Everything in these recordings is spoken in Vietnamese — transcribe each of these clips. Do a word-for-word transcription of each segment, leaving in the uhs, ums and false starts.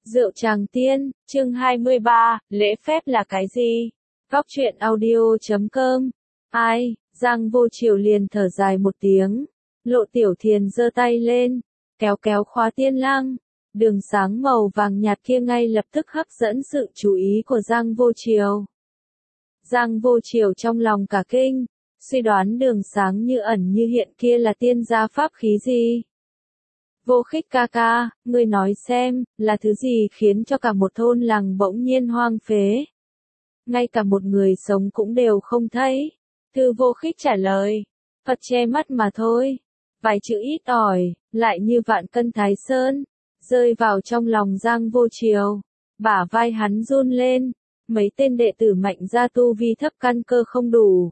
Rượu Tràng Tiên, chương hai mươi ba, lễ phép là cái gì? Góc truyện audio chấm com. Ai, Giang Vô Triều liền thở dài một tiếng. Lộ Tiểu Thiền giơ tay lên, kéo kéo khóa tiên lăng. Đường sáng màu vàng nhạt kia ngay lập tức hấp dẫn sự chú ý của Giang Vô Triều. Giang Vô Triều trong lòng cả kinh, suy đoán đường sáng như ẩn như hiện kia là tiên gia pháp khí gì? Vô Khích ca ca, ngươi nói xem, là thứ gì khiến cho cả một thôn làng bỗng nhiên hoang phế? Ngay cả một người sống cũng đều không thấy. Thư Vô Khích trả lời, Phật che mắt mà thôi. Vài chữ ít ỏi, lại như vạn cân Thái Sơn, rơi vào trong lòng Giang Vô Triều. Bả vai hắn run lên, mấy tên đệ tử mạnh gia tu vi thấp căn cơ không đủ.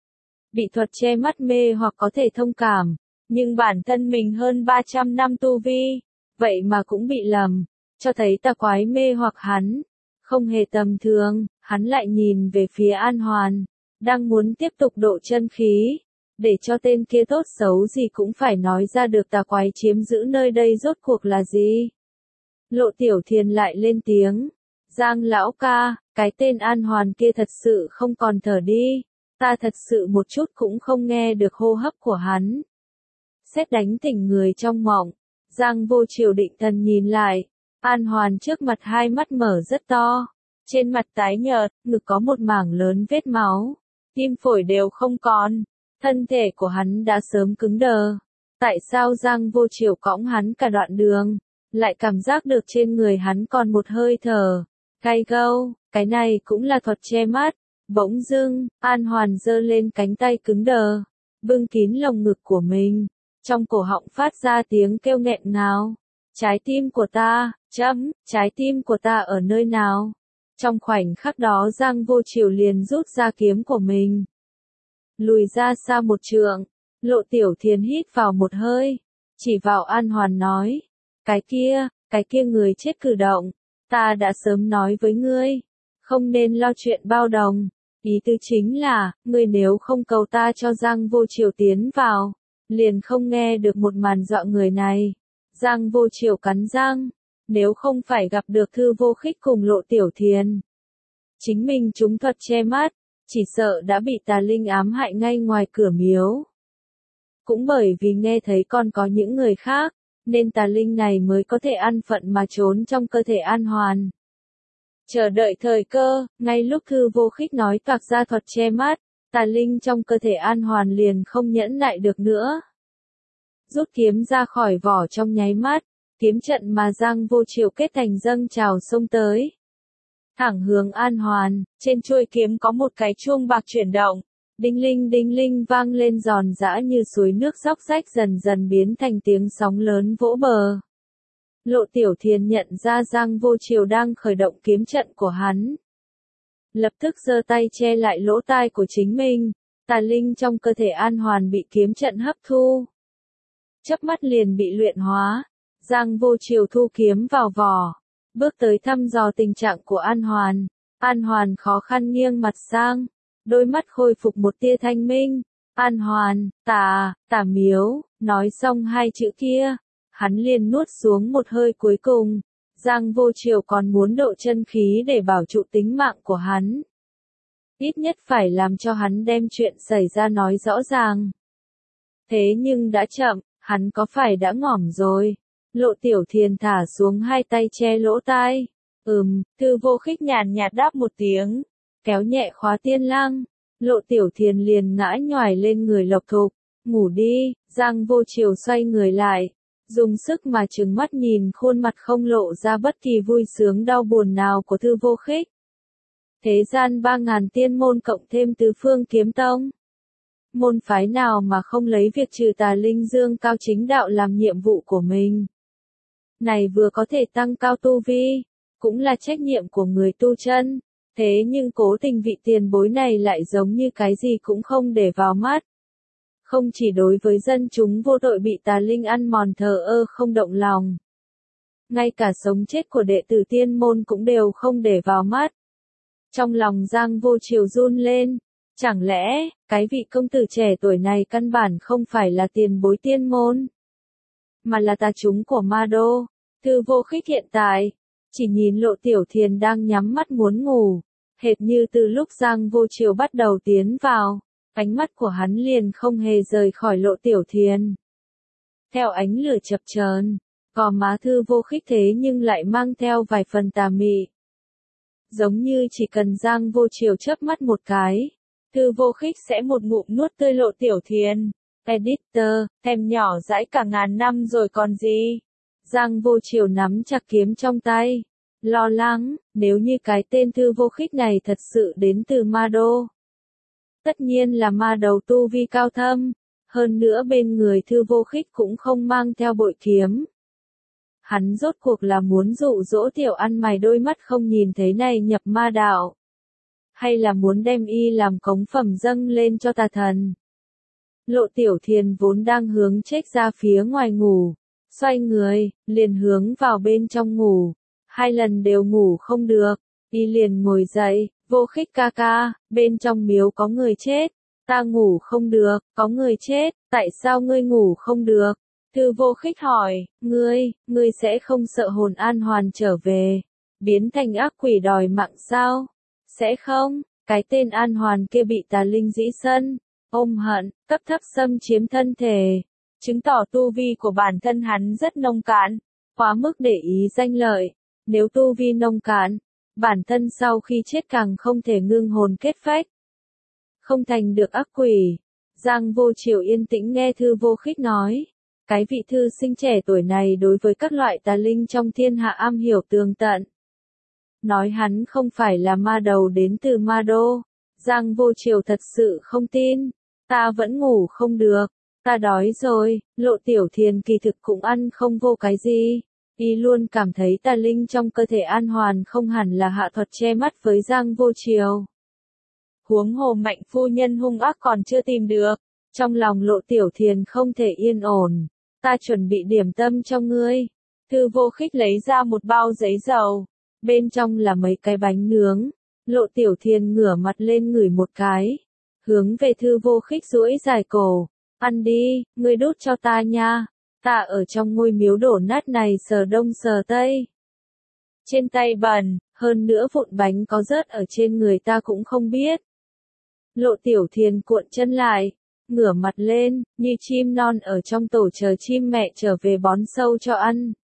Bị thuật che mắt mê hoặc có thể thông cảm. Nhưng bản thân mình hơn ba trăm năm tu vi, vậy mà cũng bị lầm, cho thấy tà quái mê hoặc hắn. Không hề tầm thường, hắn lại nhìn về phía An Hoàn, đang muốn tiếp tục độ chân khí, để cho tên kia tốt xấu gì cũng phải nói ra được tà quái chiếm giữ nơi đây rốt cuộc là gì. Lộ Tiểu Thiền lại lên tiếng, Giang lão ca, cái tên An Hoàn kia thật sự không còn thở đi, ta thật sự một chút cũng không nghe được hô hấp của hắn. Sét đánh tỉnh người trong mộng, Giang Vô Triều định thần nhìn lại, An Hoàn trước mặt hai mắt mở rất to, trên mặt tái nhợt, ngực có một mảng lớn vết máu, tim phổi đều không còn, thân thể của hắn đã sớm cứng đờ. Tại sao Giang Vô Triều cõng hắn cả đoạn đường, lại cảm giác được trên người hắn còn một hơi thở, cay gâu, cái này cũng là thuật che mắt. Bỗng dưng, An Hoàn giơ lên cánh tay cứng đờ, bưng kín lồng ngực của mình. Trong cổ họng phát ra tiếng kêu nghẹn ngào. Trái tim của ta, chấm, trái tim của ta ở nơi nào? Trong khoảnh khắc đó Giang Vô Triều liền rút ra kiếm của mình. Lùi ra xa một trượng, Lộ Tiểu Thiền hít vào một hơi, chỉ vào An Hoàn nói. Cái kia, cái kia người chết cử động, ta đã sớm nói với ngươi, không nên lo chuyện bao đồng. Ý tứ chính là, ngươi nếu không cầu ta cho Giang Vô Triều tiến vào, liền không nghe được một màn dọa người này. Giang Vô Triều cắn răng, nếu không phải gặp được Thư Vô Khích cùng Lộ Tiểu Thiền, chính mình trúng thuật che mắt, chỉ sợ đã bị tà linh ám hại ngay ngoài cửa miếu. Cũng bởi vì nghe thấy còn có những người khác, nên tà linh này mới có thể an phận mà trốn trong cơ thể An Hoàn. Chờ đợi thời cơ, ngay lúc Thư Vô Khích nói toạc ra thuật che mắt, tà linh trong cơ thể An Hoàn liền không nhẫn nại được nữa. Rút kiếm ra khỏi vỏ trong nháy mắt, kiếm trận mà Giang Vô Triều kết thành dâng trào xông tới. Thẳng hướng An Hoàn, trên chuôi kiếm có một cái chuông bạc chuyển động, đinh linh đinh linh vang lên giòn giã như suối nước róc rách dần dần biến thành tiếng sóng lớn vỗ bờ. Lộ Tiểu Thiền nhận ra Giang Vô Triều đang khởi động kiếm trận của hắn. Lập tức giơ tay che lại lỗ tai của chính mình, tà linh trong cơ thể An Hoàn bị kiếm trận hấp thu. Chớp mắt liền bị luyện hóa, Giang Vô Triều thu kiếm vào vỏ, bước tới thăm dò tình trạng của An Hoàn. An Hoàn khó khăn nghiêng mặt sang, đôi mắt khôi phục một tia thanh minh. An Hoàn, tà, tà miếu, nói xong hai chữ kia, hắn liền nuốt xuống một hơi cuối cùng. Giang Vô Triều còn muốn độ chân khí để bảo trụ tính mạng của hắn. Ít nhất phải làm cho hắn đem chuyện xảy ra nói rõ ràng. Thế nhưng đã chậm, hắn có phải đã ngỏm rồi? Lộ Tiểu Thiền thả xuống hai tay che lỗ tai. Ừm, Thư Vô Khích nhàn nhạt đáp một tiếng, kéo nhẹ khóa tiên lăng. Lộ Tiểu Thiền liền ngã nhoài lên người Lộc Thục. Ngủ đi. Giang Vô Triều xoay người lại, dùng sức mà trừng mắt nhìn khuôn mặt không lộ ra bất kỳ vui sướng đau buồn nào của Thư Vô Khích. Thế gian ba ngàn tiên môn cộng thêm tứ phương kiếm tông. Môn phái nào mà không lấy việc trừ tà linh dương cao chính đạo làm nhiệm vụ của mình. Này vừa có thể tăng cao tu vi, cũng là trách nhiệm của người tu chân. Thế nhưng cố tình vị tiền bối này lại giống như cái gì cũng không để vào mắt. Không chỉ đối với dân chúng vô tội bị tà linh ăn mòn thờ ơ không động lòng. Ngay cả sống chết của đệ tử tiên môn cũng đều không để vào mắt. Trong lòng Giang Vô Triều run lên, chẳng lẽ, cái vị công tử trẻ tuổi này căn bản không phải là tiền bối tiên môn, mà là tà chúng của Ma Đô. Thư Vô Khích hiện tại, Chỉ nhìn Lộ Tiểu Thiền đang nhắm mắt muốn ngủ, hệt như từ lúc Giang Vô Chiều bắt đầu tiến vào, ánh mắt của hắn liền không hề rời khỏi Lộ Tiểu Thiền. Theo ánh lửa chập chờn, gò má Thư Vô Khích thế nhưng lại mang theo vài phần tà mị. Giống như chỉ cần Giang Vô Chiều chớp mắt một cái, Thư Vô Khích sẽ một ngụm nuốt tươi Lộ Tiểu Thiền. Editor, thèm nhỏ dãi cả ngàn năm rồi còn gì. Giang Vô Chiều nắm chặt kiếm trong tay, lo lắng, nếu như cái tên Thư Vô Khích này thật sự đến từ Ma Đô. Tất nhiên là ma đầu tu vi cao thâm, hơn nữa bên người Thư Vô Khích cũng không mang theo bội kiếm. Hắn rốt cuộc là muốn dụ dỗ tiểu ăn mày đôi mắt không nhìn thấy này nhập ma đạo, hay là muốn đem y làm cống phẩm dâng lên cho tà thần. Lộ Tiểu Thiền vốn đang hướng chết ra phía ngoài ngủ, xoay người, liền hướng vào bên trong ngủ, hai lần đều ngủ không được, y liền ngồi dậy, Vô Khích ca ca, bên trong miếu có người chết, ta ngủ không được, có người chết, tại sao ngươi ngủ không được? Thư Vô Khích hỏi, ngươi, ngươi sẽ không sợ hồn An Hoàn trở về, biến thành ác quỷ đòi mạng sao? Sẽ không, cái tên An Hoàn kia bị tà linh dĩ sân, ôm hận, cấp thấp xâm chiếm thân thể, chứng tỏ tu vi của bản thân hắn rất nông cạn, quá mức để ý danh lợi, nếu tu vi nông cạn, bản thân sau khi chết càng không thể ngưng hồn kết phách, không thành được ác quỷ. Giang Vô Chiều yên tĩnh nghe Thư Vô Khích nói, cái vị thư sinh trẻ tuổi này đối với các loại tà linh trong thiên hạ am hiểu tường tận. Nói hắn không phải là ma đầu đến từ Ma Đô, Giang Vô Chiều thật sự không tin, ta vẫn ngủ không được, ta đói rồi. Lộ Tiểu Thiền kỳ thực cũng ăn không vô cái gì, y luôn cảm thấy tà linh trong cơ thể An Hoàn không hẳn là hạ thuật che mắt với Giang Vô Chiều. Huống hồ Mạnh phu nhân hung ác còn chưa tìm được, trong lòng Lộ Tiểu Thiền không thể yên ổn, ta chuẩn bị điểm tâm cho ngươi. Thư Vô Khích lấy ra một bao giấy dầu, bên trong là mấy cái bánh nướng. Lộ Tiểu Thiền ngửa mặt lên ngửi một cái, hướng về Thư Vô Khích duỗi dài cổ, ăn đi, ngươi đút cho ta nha, ta ở trong ngôi miếu đổ nát này sờ đông sờ tây. Trên tay bẩn, hơn nữa vụn bánh có rớt ở trên người ta cũng không biết. Lộ Tiểu Thiền cuộn chân lại, ngửa mặt lên, như chim non ở trong tổ chờ chim mẹ trở về bón sâu cho ăn.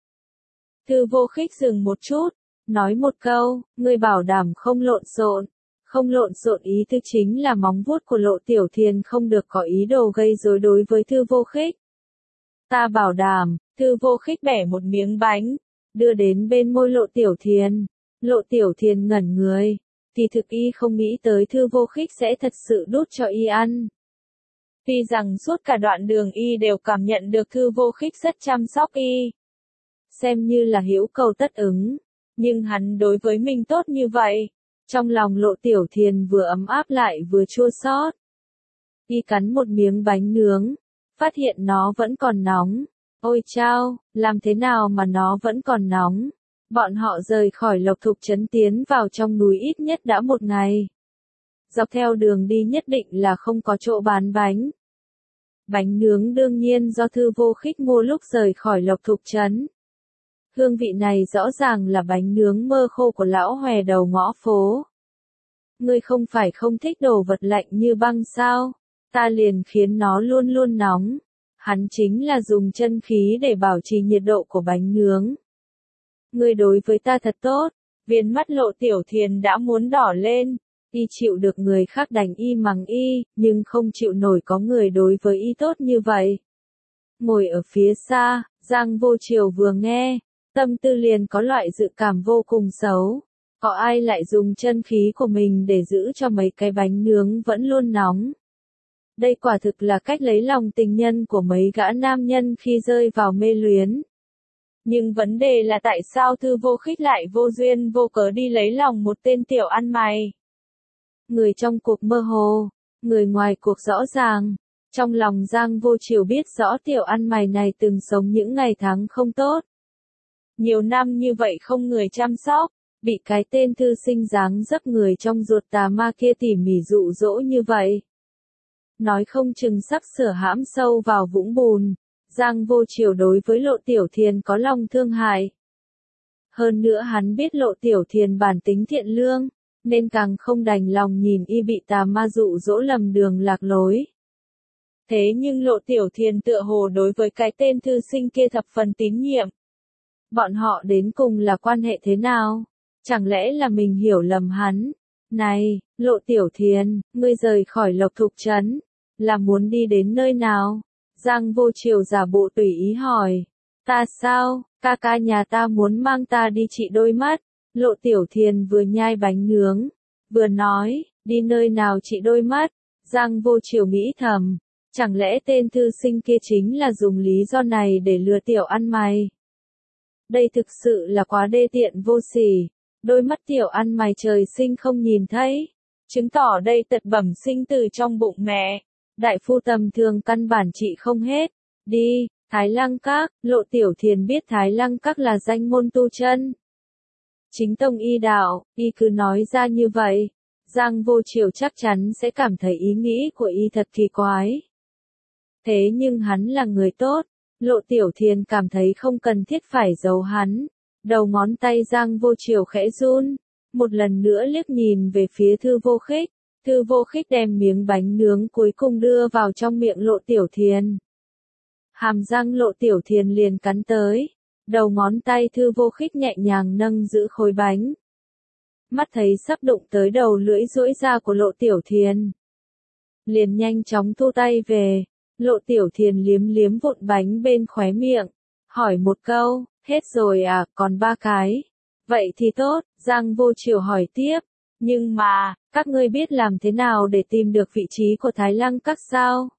Thư Vô Khích dừng một chút, nói một câu, ngươi bảo đảm không lộn xộn. Không lộn xộn ý tư chính là móng vuốt của Lộ Tiểu Thiền không được có ý đồ gây rối đối với Thư Vô Khích. Ta bảo đảm. Thư Vô Khích bẻ một miếng bánh, đưa đến bên môi Lộ Tiểu Thiền. Lộ Tiểu Thiền ngẩn người, kỳ thực y không nghĩ tới Thư Vô Khích sẽ thật sự đút cho y ăn. Tuy rằng suốt cả đoạn đường y đều cảm nhận được Thư Vô Khích rất chăm sóc y, xem như là hữu cầu tất ứng, nhưng hắn đối với mình tốt như vậy, trong lòng Lộ Tiểu Thiền vừa ấm áp lại vừa chua xót. Y cắn một miếng bánh nướng, phát hiện nó vẫn còn nóng. Ôi chao, làm thế nào mà nó vẫn còn nóng? Bọn họ rời khỏi Lộc Thục Trấn tiến vào trong núi ít nhất đã một ngày. Dọc theo đường đi nhất định là không có chỗ bán bánh. Bánh nướng đương nhiên do Thư Vô Khích mua lúc rời khỏi Lộc Thục Trấn. Hương vị này rõ ràng là bánh nướng mơ khô của lão hòe đầu ngõ phố. Ngươi không phải không thích đồ vật lạnh như băng sao? Ta liền khiến nó luôn luôn nóng. Hắn chính là dùng chân khí để bảo trì nhiệt độ của bánh nướng. Ngươi đối với ta thật tốt. Viên mắt Lộ Tiểu Thiền đã muốn đỏ lên. Y chịu được người khác đánh y mắng y, nhưng không chịu nổi có người đối với y tốt như vậy. Ngồi ở phía xa, Giang Vô Chiều vừa nghe, tâm tư liền có loại dự cảm vô cùng xấu. Có ai lại dùng chân khí của mình để giữ cho mấy cái bánh nướng vẫn luôn nóng? Đây quả thực là cách lấy lòng tình nhân của mấy gã nam nhân khi rơi vào mê luyến. Nhưng vấn đề là tại sao Thư Vô Khích lại vô duyên vô cớ đi lấy lòng một tên tiểu ăn mày? Người trong cuộc mơ hồ, người ngoài cuộc rõ ràng. Trong lòng Giang Vô Chiều biết rõ tiểu ăn mày này từng sống những ngày tháng không tốt. Nhiều năm như vậy không người chăm sóc, bị cái tên thư sinh dáng dấp người trong ruột tà ma kia tỉ mỉ dụ dỗ như vậy. Nói không chừng sắp sửa hãm sâu vào vũng bùn. Giang Vô Chiều đối với Lộ Tiểu Thiền có lòng thương hại. Hơn nữa hắn biết Lộ Tiểu Thiền bản tính thiện lương, nên càng không đành lòng nhìn y bị tà ma dụ dỗ lầm đường lạc lối. Thế nhưng Lộ Tiểu Thiền tựa hồ đối với cái tên thư sinh kia thập phần tín nhiệm. Bọn họ đến cùng là quan hệ thế nào? Chẳng lẽ là mình hiểu lầm hắn? Này, Lộ Tiểu Thiền, ngươi rời khỏi Lộc Thục Trấn, là muốn đi đến nơi nào? Giang Vô Triều giả bộ tùy ý hỏi. Ta sao, ca ca nhà ta muốn mang ta đi trị đôi mắt. Lộ Tiểu Thiền vừa nhai bánh nướng, vừa nói, đi nơi nào trị đôi mắt. Giang Vô Triều nghĩ thầm, chẳng lẽ tên thư sinh kia chính là dùng lý do này để lừa tiểu ăn mày? Đây thực sự là quá đê tiện vô sỉ. Đôi mắt tiểu ăn mày trời sinh không nhìn thấy, chứng tỏ đây tật bẩm sinh từ trong bụng mẹ. Đại phu tầm thường căn bản trị không hết. Đi, Thái Lăng Các. Lộ Tiểu Thiền biết Thái Lăng Các là danh môn tu chân chính tông y đạo, y cứ nói ra như vậy, Giang Vô Triều chắc chắn sẽ cảm thấy ý nghĩ của y thật kỳ quái. Thế nhưng hắn là người tốt, Lộ Tiểu Thiền cảm thấy không cần thiết phải giấu hắn. Đầu ngón tay Giang Vô Triều khẽ run, một lần nữa liếc nhìn về phía Thư Vô Khích. Thư Vô Khích đem miếng bánh nướng cuối cùng đưa vào trong miệng Lộ Tiểu Thiền. Hàm răng Lộ Tiểu Thiền liền cắn tới, đầu ngón tay Thư Vô Khích nhẹ nhàng nâng giữ khối bánh. Mắt thấy sắp đụng tới đầu lưỡi duỗi ra của Lộ Tiểu Thiền, liền nhanh chóng thu tay về. Lộ Tiểu Thiền liếm liếm vụn bánh bên khóe miệng, hỏi một câu, hết rồi à, còn ba cái. Vậy thì tốt, Giang Vô Triều hỏi tiếp, nhưng mà, các ngươi biết làm thế nào để tìm được vị trí của Thái Lăng Các sao?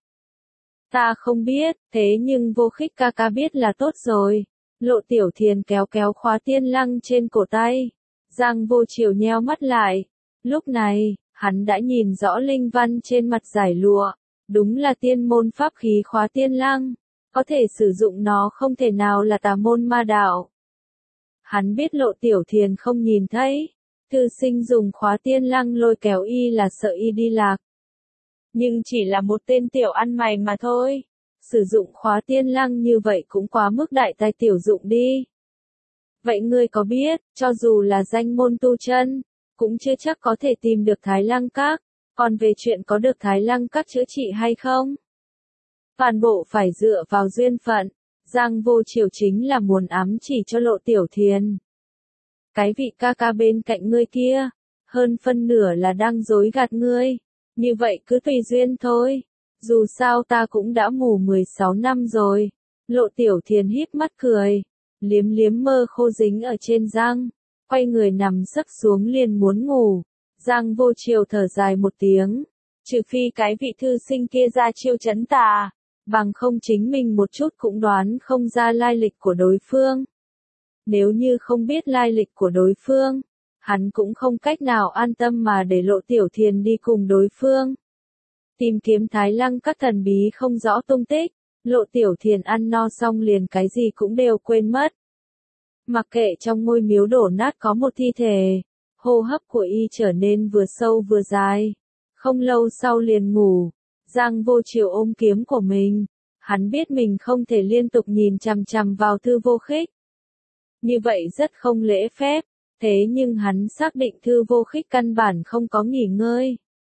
Ta không biết, thế nhưng Vô Khích ca ca biết là tốt rồi. Lộ Tiểu Thiền kéo kéo khóa tiên lăng trên cổ tay. Giang Vô Triều nheo mắt lại. Lúc này, hắn đã nhìn rõ linh văn trên mặt giải lụa. Đúng là tiên môn pháp khí khóa tiên lăng. Có thể sử dụng nó không thể nào là tà môn ma đạo. Hắn biết Lộ Tiểu Thiền không nhìn thấy. Thư sinh dùng khóa tiên lăng lôi kéo y là sợ y đi lạc. Nhưng chỉ là một tên tiểu ăn mày mà thôi. Sử dụng khóa tiên lăng như vậy cũng quá mức đại tài tiểu dụng đi. Vậy ngươi có biết, cho dù là danh môn tu chân, cũng chưa chắc có thể tìm được Thái Lăng Các. Còn về chuyện có được Thái Lăng Các chữa trị hay không? Toàn bộ phải dựa vào duyên phận. Giang Vô Triều chính là muốn ám chỉ cho Lộ Tiểu Thiền. Cái vị ca ca bên cạnh ngươi kia, hơn phân nửa là đang dối gạt ngươi. Như vậy cứ tùy duyên thôi. Dù sao ta cũng đã ngủ mười sáu năm rồi. Lộ Tiểu Thiền híp mắt cười, liếm liếm mơ khô dính ở trên răng, quay người nằm sấp xuống liền muốn ngủ. Giang Vô Triều thở dài một tiếng, trừ phi cái vị thư sinh kia ra chiêu trấn tà, bằng không chính mình một chút cũng đoán không ra lai lịch của đối phương. Nếu như không biết lai lịch của đối phương, hắn cũng không cách nào an tâm mà để Lộ Tiểu Thiền đi cùng đối phương. Tìm kiếm Thái Lăng Các thần bí không rõ tung tích, Lộ Tiểu Thiền ăn no xong liền cái gì cũng đều quên mất. Mặc kệ trong ngôi miếu đổ nát có một thi thể, hô hấp của y trở nên vừa sâu vừa dài. Không lâu sau liền ngủ, Giang Vô Triều ôm kiếm của mình, hắn biết mình không thể liên tục nhìn chằm chằm vào Thư Vô Khích. Như vậy rất không lễ phép, thế nhưng hắn xác định Thư Vô Khích căn bản không có nghỉ ngơi,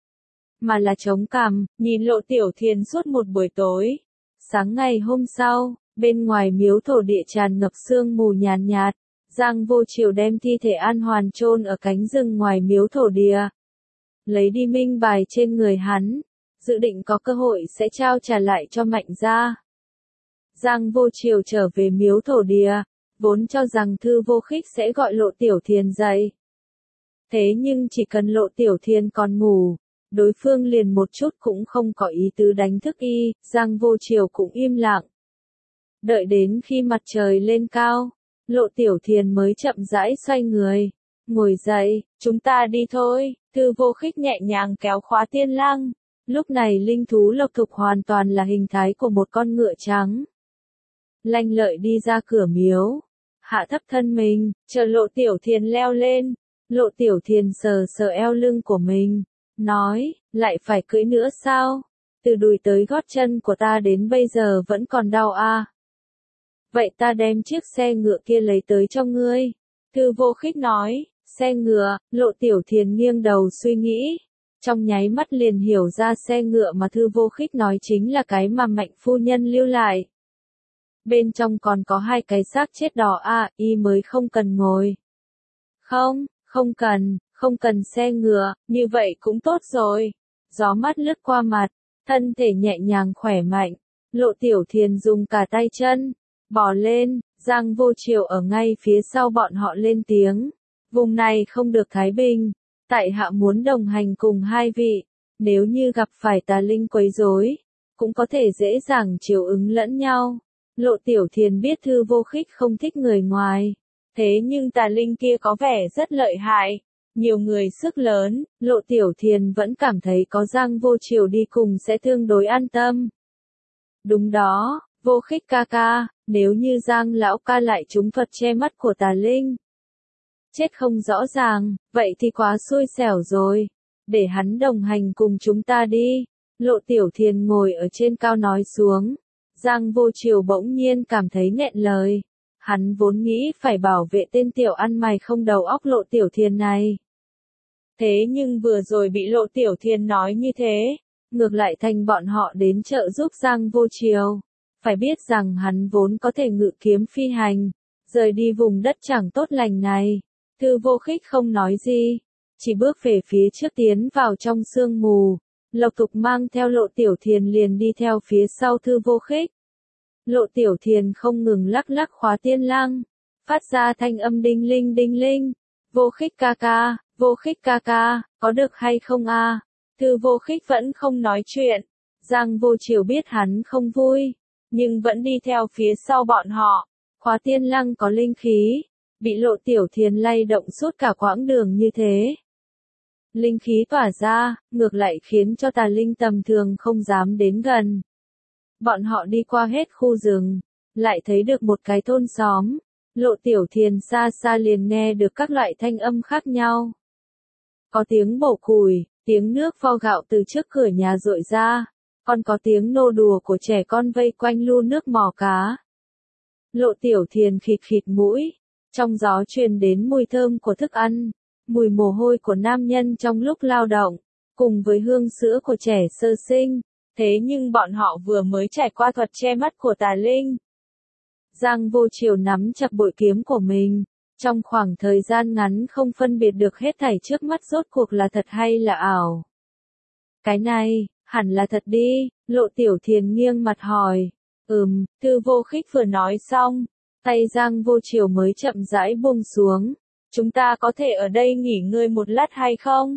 mà là chống cằm, nhìn Lộ Tiểu Thiền suốt một buổi tối. Sáng ngày hôm sau, bên ngoài miếu thổ địa tràn ngập sương mù nhàn nhạt, nhạt, Giang Vô Triều đem thi thể An Hoàn chôn ở cánh rừng ngoài miếu thổ địa. Lấy đi minh bài trên người hắn, dự định có cơ hội sẽ trao trả lại cho Mạnh gia. Giang Vô Triều trở về miếu thổ địa, vốn cho rằng Thư Vô Khích sẽ gọi Lộ Tiểu Thiền dậy. Thế nhưng chỉ cần Lộ Tiểu Thiền còn ngủ, đối phương liền một chút cũng không có ý tứ đánh thức y, Giang Vô Triều cũng im lặng. Đợi đến khi mặt trời lên cao, Lộ Tiểu Thiền mới chậm rãi xoay người, ngồi dậy, chúng ta đi thôi. Thư Vô Khích nhẹ nhàng kéo khóa tiên lăng. Lúc này linh thú Lộc Thục hoàn toàn là hình thái của một con ngựa trắng. Lanh lợi đi ra cửa miếu, hạ thấp thân mình, chờ Lộ Tiểu Thiền leo lên. Lộ Tiểu Thiền sờ sờ eo lưng của mình, nói, lại phải cưỡi nữa sao? Từ đùi tới gót chân của ta đến bây giờ vẫn còn đau à? Vậy ta đem chiếc xe ngựa kia lấy tới cho ngươi. Thư Vô Khích nói, xe ngựa, Lộ Tiểu Thiền nghiêng đầu suy nghĩ. Trong nháy mắt liền hiểu ra xe ngựa mà Thư Vô Khích nói chính là cái mà Mạnh phu nhân lưu lại. Bên trong còn có hai cái xác chết đỏ à, y mới không cần ngồi. Không, không cần, không cần xe ngựa, như vậy cũng tốt rồi. Gió mát lướt qua mặt, thân thể nhẹ nhàng khỏe mạnh. Lộ Tiểu Thiền dùng cả tay chân, bò lên, Giang Vô Triều ở ngay phía sau bọn họ lên tiếng. Vùng này không được thái bình, tại hạ muốn đồng hành cùng hai vị, nếu như gặp phải tà linh quấy rối, cũng có thể dễ dàng chiều ứng lẫn nhau. Lộ Tiểu Thiền biết Thư Vô Khích không thích người ngoài, thế nhưng tà linh kia có vẻ rất lợi hại, nhiều người sức lớn, Lộ Tiểu Thiền vẫn cảm thấy có Giang Vô Triều đi cùng sẽ tương đối an tâm. Đúng đó, Vô Khích ca ca, nếu như Giang lão ca lại trúng thuật che mắt của tà linh, chết không rõ ràng, vậy thì quá xui xẻo rồi. Để hắn đồng hành cùng chúng ta đi. Lộ Tiểu Thiền ngồi ở trên cao nói xuống. Giang Vô Triều bỗng nhiên cảm thấy nghẹn lời. Hắn vốn nghĩ phải bảo vệ tên tiểu ăn mày không đầu óc Lộ Tiểu Thiền này. Thế nhưng vừa rồi bị Lộ Tiểu Thiền nói như thế, ngược lại thành bọn họ đến trợ giúp Giang Vô Triều. Phải biết rằng hắn vốn có thể ngự kiếm phi hành, rời đi vùng đất chẳng tốt lành này. Thư Vô Khích không nói gì, chỉ bước về phía trước tiến vào trong sương mù. Lộc Thục mang theo Lộ Tiểu Thiền liền đi theo phía sau Thư Vô Khích. Lộ Tiểu Thiền không ngừng lắc lắc khóa tiên lăng, phát ra thanh âm đinh linh đinh linh. Vô Khích ca ca, Vô Khích ca ca, có được hay không a? Thư Vô Khích vẫn không nói chuyện. Giang Vô Triều biết hắn không vui, nhưng vẫn đi theo phía sau bọn họ. Khóa tiên lăng có linh khí, bị Lộ Tiểu Thiền lay động suốt cả quãng đường như thế. Linh khí tỏa ra, ngược lại khiến cho tà linh tầm thường không dám đến gần. Bọn họ đi qua hết khu rừng, lại thấy được một cái thôn xóm. Lộ Tiểu Thiền xa xa liền nghe được các loại thanh âm khác nhau. Có tiếng bổ củi, tiếng nước vo gạo từ trước cửa nhà rội ra, còn có tiếng nô đùa của trẻ con vây quanh lu nước mò cá. Lộ Tiểu Thiền khịt khịt mũi, trong gió truyền đến mùi thơm của thức ăn, mùi mồ hôi của nam nhân trong lúc lao động, cùng với hương sữa của trẻ sơ sinh. Thế nhưng bọn họ vừa mới trải qua thuật che mắt của tà linh. Giang Vô Triều nắm chặt bội kiếm của mình, trong khoảng thời gian ngắn không phân biệt được hết thảy trước mắt rốt cuộc là thật hay là ảo. Cái này, hẳn là thật đi, Lộ Tiểu Thiền nghiêng mặt hỏi. Ừm, Thư Vô Khích vừa nói xong, tay Giang Vô Triều mới chậm rãi buông xuống. Chúng ta có thể ở đây nghỉ ngơi một lát hay không?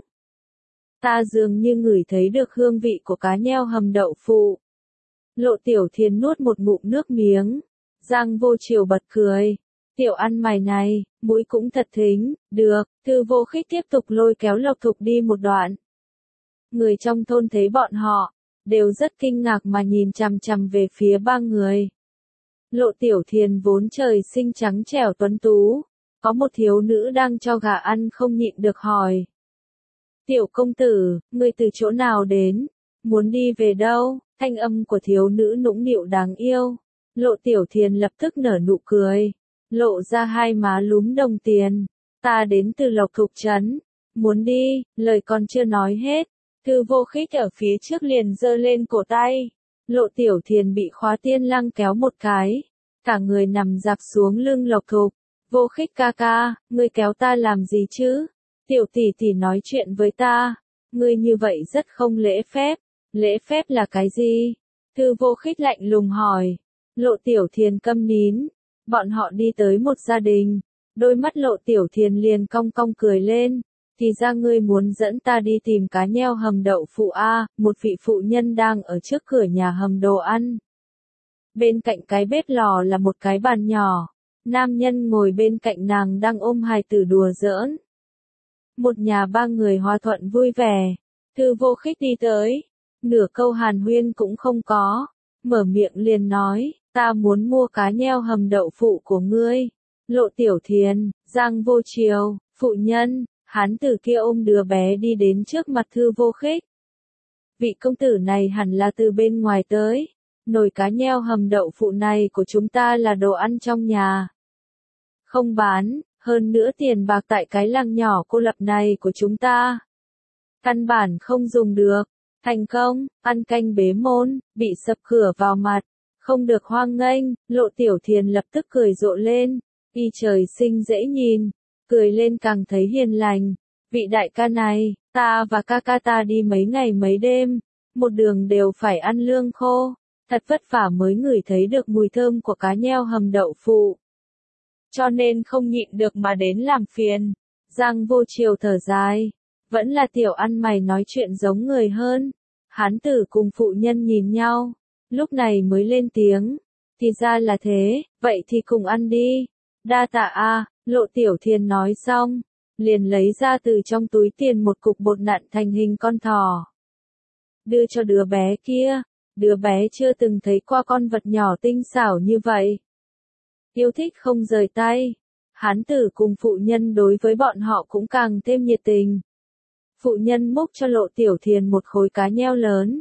Ta dường như ngửi thấy được hương vị của cá nheo hầm đậu phụ. Lộ Tiểu Thiền nuốt một ngụm nước miếng. Giang Vô Triều bật cười. Tiểu ăn mày này, mũi cũng thật thính, được. Thư Vô Khích tiếp tục lôi kéo Lộc Thục đi một đoạn. Người trong thôn thấy bọn họ, đều rất kinh ngạc mà nhìn chằm chằm về phía ba người. Lộ Tiểu Thiền vốn trời sinh trắng trẻo tuấn tú. Có một thiếu nữ đang cho gà ăn không nhịn được hỏi. Tiểu công tử, ngươi từ chỗ nào đến? Muốn đi về đâu? Thanh âm của thiếu nữ nũng nịu đáng yêu. Lộ Tiểu Thiền lập tức nở nụ cười. Lộ ra hai má lúm đồng tiền. Ta đến từ Lộc Thục Trấn. Muốn đi, lời còn chưa nói hết. Thư Vô Khích ở phía trước liền giơ lên cổ tay. Lộ Tiểu Thiền bị khóa tiên lăng kéo một cái. Cả người nằm dạp xuống lưng Lộc Thục. Vô Khích ca ca, ngươi kéo ta làm gì chứ? Tiểu tỷ tỷ nói chuyện với ta. Ngươi như vậy rất không lễ phép. Lễ phép là cái gì? Thư Vô Khích lạnh lùng hỏi. Lộ Tiểu Thiền câm nín. Bọn họ đi tới một gia đình. Đôi mắt Lộ Tiểu Thiền liền cong cong cười lên. Thì ra ngươi muốn dẫn ta đi tìm cá nheo hầm đậu phụ a, một vị phụ nhân đang ở trước cửa nhà hầm đồ ăn. Bên cạnh cái bếp lò là một cái bàn nhỏ. Nam nhân ngồi bên cạnh nàng đang ôm hài tử đùa giỡn. Một nhà ba người hòa thuận vui vẻ. Thư Vô Khích đi tới. Nửa câu hàn huyên cũng không có. Mở miệng liền nói, ta muốn mua cá nheo hầm đậu phụ của ngươi. Lộ Tiểu Thiền, Giang Vô Triều, phụ nhân, hán tử kia ôm đứa bé đi đến trước mặt Thư Vô Khích. Vị công tử này hẳn là từ bên ngoài tới. Nồi cá nheo hầm đậu phụ này của chúng ta là đồ ăn trong nhà. Không bán, Hơn nữa tiền bạc tại cái làng nhỏ cô lập này của chúng ta. Căn bản không dùng được. Thành công, ăn canh bế môn, bị sập cửa vào mặt. Không được hoang nghênh, Lộ Tiểu Thiền lập tức cười rộ lên. Y trời sinh dễ nhìn. Cười lên càng thấy hiền lành. Vị đại ca này, ta và ca ca ta đi mấy ngày mấy đêm. Một đường đều phải ăn lương khô. Thật vất vả mới ngửi thấy được mùi thơm của cá nheo hầm đậu phụ. Cho nên không nhịn được mà đến làm phiền. Giang Vô Triều thở dài. Vẫn là tiểu ăn mày nói chuyện giống người hơn. Hán tử cùng phụ nhân nhìn nhau. Lúc này mới lên tiếng. Thì ra là thế, vậy thì cùng ăn đi. Đa tạ a, Lộ Tiểu Thiền nói xong. Liền lấy ra từ trong túi tiền một cục bột nặn thành hình con thỏ. Đưa cho đứa bé kia. Đứa bé chưa từng thấy qua con vật nhỏ tinh xảo như vậy. Yêu thích không rời tay. Hán tử cùng phụ nhân đối với bọn họ cũng càng thêm nhiệt tình. Phụ nhân múc cho Lộ Tiểu Thiền một khối cá nheo lớn.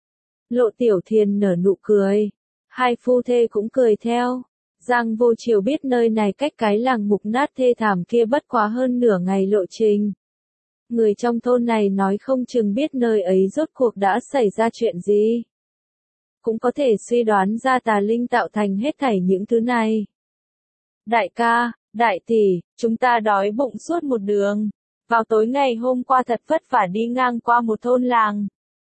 Lộ Tiểu Thiền nở nụ cười. Hai phu thê cũng cười theo. Giang Vô Triều biết nơi này cách cái làng mục nát thê thảm kia bất quá hơn nửa ngày lộ trình. Người trong thôn này nói không chừng biết nơi ấy rốt cuộc đã xảy ra chuyện gì. Cũng có thể suy đoán ra tà linh tạo thành hết thảy những thứ này. Đại ca, đại tỷ, chúng ta đói bụng suốt một đường. Vào tối ngày hôm qua thật vất vả đi ngang qua một thôn làng.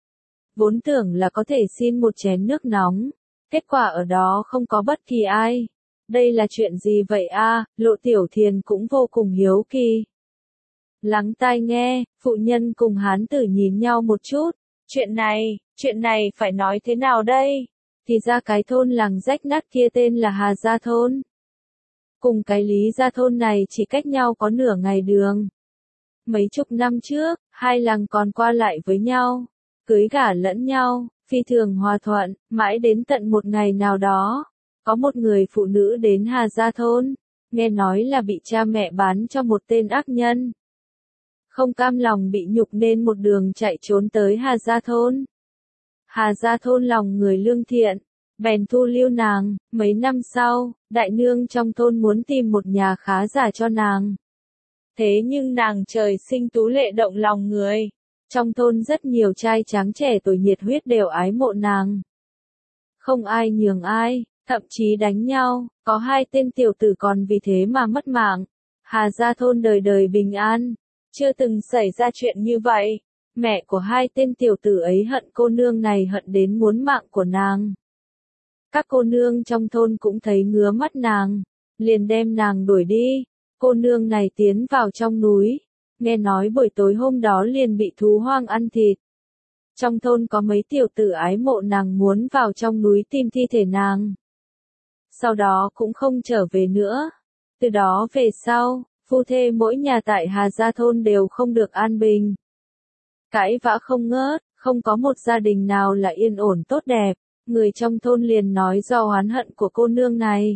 Vốn tưởng là có thể xin một chén nước nóng. Kết quả ở đó không có bất kỳ ai. Đây là chuyện gì vậy a? Lộ Tiểu Thiền cũng vô cùng hiếu kỳ. Lắng tai nghe, phụ nhân cùng hán tử nhìn nhau một chút. Chuyện này, chuyện này phải nói thế nào đây? Thì ra cái thôn làng rách nát kia tên là Hà Gia Thôn. Cùng cái Lý Gia Thôn này chỉ cách nhau có nửa ngày đường. Mấy chục năm trước, hai làng còn qua lại với nhau, cưới gả lẫn nhau, phi thường hòa thuận, mãi đến tận một ngày nào đó. Có một người phụ nữ đến Hà Gia Thôn, nghe nói là bị cha mẹ bán cho một tên ác nhân. Không cam lòng bị nhục nên một đường chạy trốn tới Hà Gia Thôn. Hà Gia Thôn lòng người lương thiện, bèn thu lưu nàng. Mấy năm sau, đại nương trong thôn muốn tìm một nhà khá giả cho nàng. Thế nhưng nàng trời sinh tú lệ động lòng người. Trong thôn rất nhiều trai tráng trẻ tuổi nhiệt huyết đều ái mộ nàng. Không ai nhường ai, thậm chí đánh nhau, có hai tên tiểu tử còn vì thế mà mất mạng. Hà Gia Thôn đời đời bình an, chưa từng xảy ra chuyện như vậy. Mẹ của hai tên tiểu tử ấy hận cô nương này hận đến muốn mạng của nàng. Các cô nương trong thôn cũng thấy ngứa mắt nàng, liền đem nàng đuổi đi. Cô nương này tiến vào trong núi, nghe nói buổi tối hôm đó liền bị thú hoang ăn thịt. Trong thôn có mấy tiểu tử ái mộ nàng muốn vào trong núi tìm thi thể nàng. Sau đó cũng không trở về nữa. Từ đó về sau, phu thê mỗi nhà tại Hà Gia Thôn đều không được an bình. Cãi vã không ngớt, không có một gia đình nào là yên ổn tốt đẹp. Người trong thôn liền nói do oán hận của cô nương này.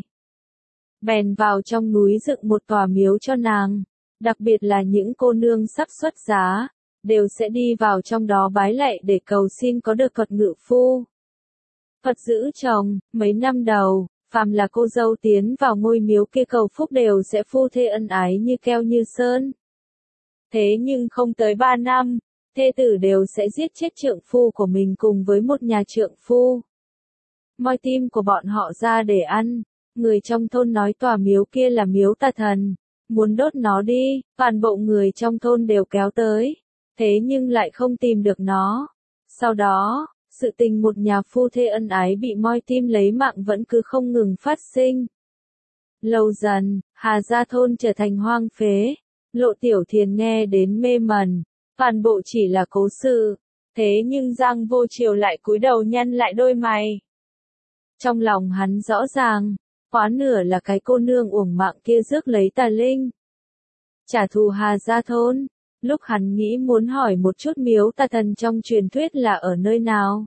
Bèn vào trong núi dựng một tòa miếu cho nàng. Đặc biệt là những cô nương sắp xuất giá, đều sẽ đi vào trong đó bái lạy để cầu xin có được Phật ngự phu. Phật giữ chồng, mấy năm đầu, phàm là cô dâu tiến vào ngôi miếu kia cầu phúc đều sẽ phu thê ân ái như keo như sơn. Thế nhưng không tới ba năm, thê tử đều sẽ giết chết trượng phu của mình cùng với một nhà trượng phu. Moi tim của bọn họ ra để ăn. Người trong thôn nói tòa miếu kia là miếu tà thần, muốn đốt nó đi, toàn bộ người trong thôn đều kéo tới, thế nhưng lại không tìm được nó. Sau đó, sự tình một nhà phu thê ân ái bị moi tim lấy mạng vẫn cứ không ngừng phát sinh. Lâu dần, Hà Gia Thôn trở thành hoang phế. Lộ Tiểu Thiền nghe đến mê mẩn, toàn bộ chỉ là cố sự, thế nhưng Giang Vô Triều lại cúi đầu nhăn lại đôi mày. Trong lòng hắn rõ ràng, quá nửa là cái cô nương uổng mạng kia rước lấy tà linh. Trả thù Hà Gia Thôn, lúc hắn nghĩ muốn hỏi một chút miếu tà thần trong truyền thuyết là ở nơi nào.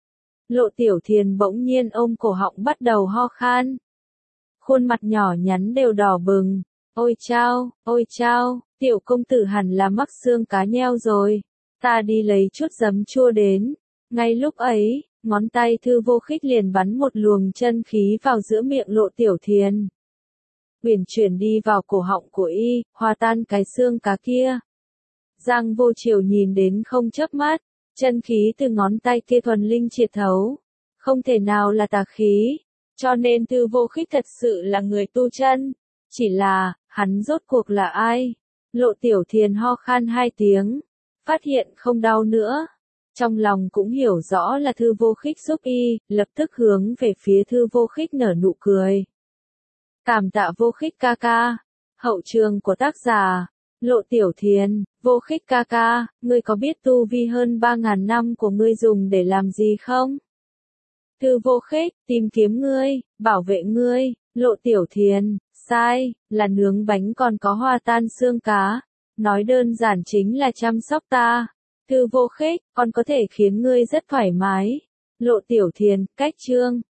Lộ Tiểu Thiền bỗng nhiên ôm cổ họng bắt đầu ho khan. Khuôn mặt nhỏ nhắn đều đỏ bừng. Ôi chao, ôi chao, tiểu công tử hẳn là mắc xương cá nheo rồi. Ta đi lấy chút giấm chua đến. Ngay lúc ấy, ngón tay Thư Vô Khích liền bắn một luồng chân khí vào giữa miệng Lộ Tiểu Thiền. uyển chuyển đi vào cổ họng của y, hòa tan cái xương cá kia. Giang Vô Triều nhìn đến không chớp mắt, chân khí từ ngón tay kia thuần linh triệt thấu, không thể nào là tà khí, cho nên Tư Vô Khích thật sự là người tu chân, chỉ là, hắn rốt cuộc là ai? Lộ Tiểu Thiền ho khan hai tiếng, phát hiện không đau nữa. Trong lòng cũng hiểu rõ là Thư Vô Khích giúp y, lập tức hướng về phía Thư Vô Khích nở nụ cười. Cảm tạ Vô Khích ca ca. Hậu trường của tác giả, Lộ Tiểu Thiền. Vô Khích ca ca, ngươi có biết tu vi hơn ba ngàn năm của ngươi dùng để làm gì không? Thư Vô Khích, tìm kiếm ngươi, bảo vệ ngươi. Lộ Tiểu Thiền, sai, là nướng bánh còn có hòa tan xương cá. Nói đơn giản chính là chăm sóc ta. Thư Vô Khích, con có thể khiến ngươi rất thoải mái. Lộ Tiểu Thiền, cách chương.